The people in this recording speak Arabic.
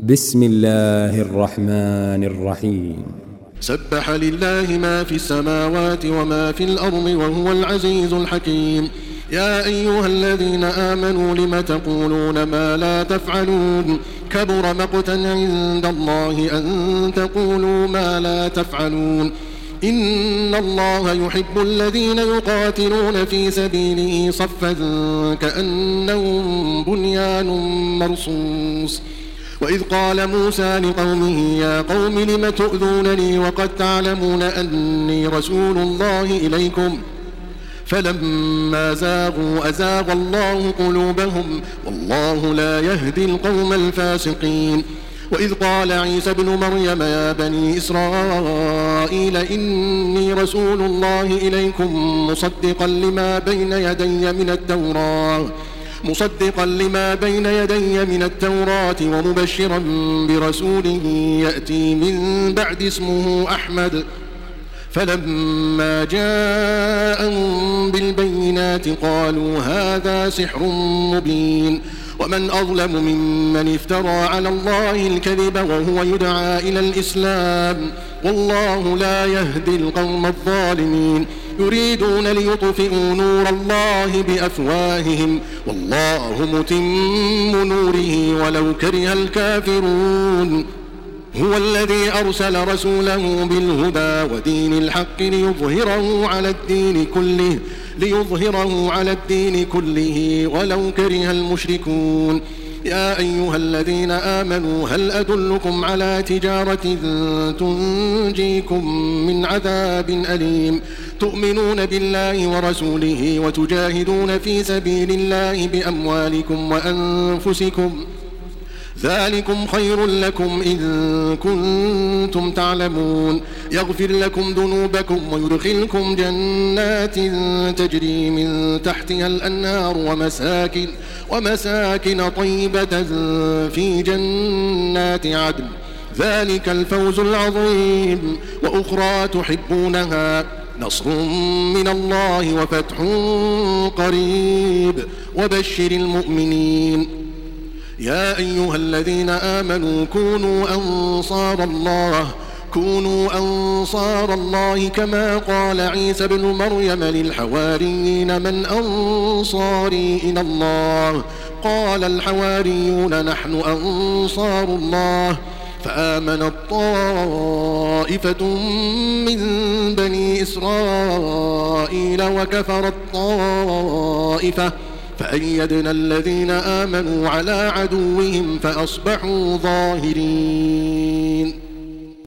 بسم الله الرحمن الرحيم. سبح لله ما في السماوات وما في الأرض وهو العزيز الحكيم. يا أيها الذين آمنوا لم تقولون ما لا تفعلون كبر مقتا عند الله أن تقولوا ما لا تفعلون. إن الله يحب الذين يقاتلون في سبيله صفا كأنهم بنيان مرصوص. وإذ قال موسى لقومه يا قوم لم تؤذونني وقد تعلمون أني رسول الله إليكم فلما زاغوا أزاغ الله قلوبهم والله لا يهدي القوم الفاسقين. وإذ قال عيسى ابن مريم يا بني إسرائيل إني رسول الله إليكم مصدقا لما بين يدي من التوراة ومبشرا برسول يأتي من بعد اسمه أحمد. فلما جاءهم بالبينات قالوا هذا سحر مبين. ومن أظلم ممن افترى على الله الكذب وهو يدعى إلى الإسلام والله لا يهدي القوم الظالمين. يريدون ليطفئوا نور الله بأفواههم والله متم نوره ولو كره الكافرون. هو الذي أرسل رسوله بالهدى ودين الحق ليظهره على الدين كله ولو كره المشركون. يا أيها الذين آمنوا هل أدلكم على تجارة تنجيكم من عذاب أليم تؤمنون بالله ورسوله وتجاهدون في سبيل الله بأموالكم وأنفسكم ذلكم خير لكم إن كنتم تعلمون. يغفر لكم ذنوبكم ويدخلكم جنات تجري من تحتها الأنهار ومساكن طيبة في جنات عدن ذلك الفوز العظيم. وأخرى تحبونها نصر من الله وفتح قريب وبشر المؤمنين. يا أيها الذين آمنوا كونوا أنصار الله كما قال عيسى بن مريم للحواريين من أنصاري إلى الله قال الحواريون نحن أنصار الله. فآمنت طائفة من بني إسرائيل وكفرت طائفة فأيدنا الذين آمنوا على عدوهم فأصبحوا ظاهرين.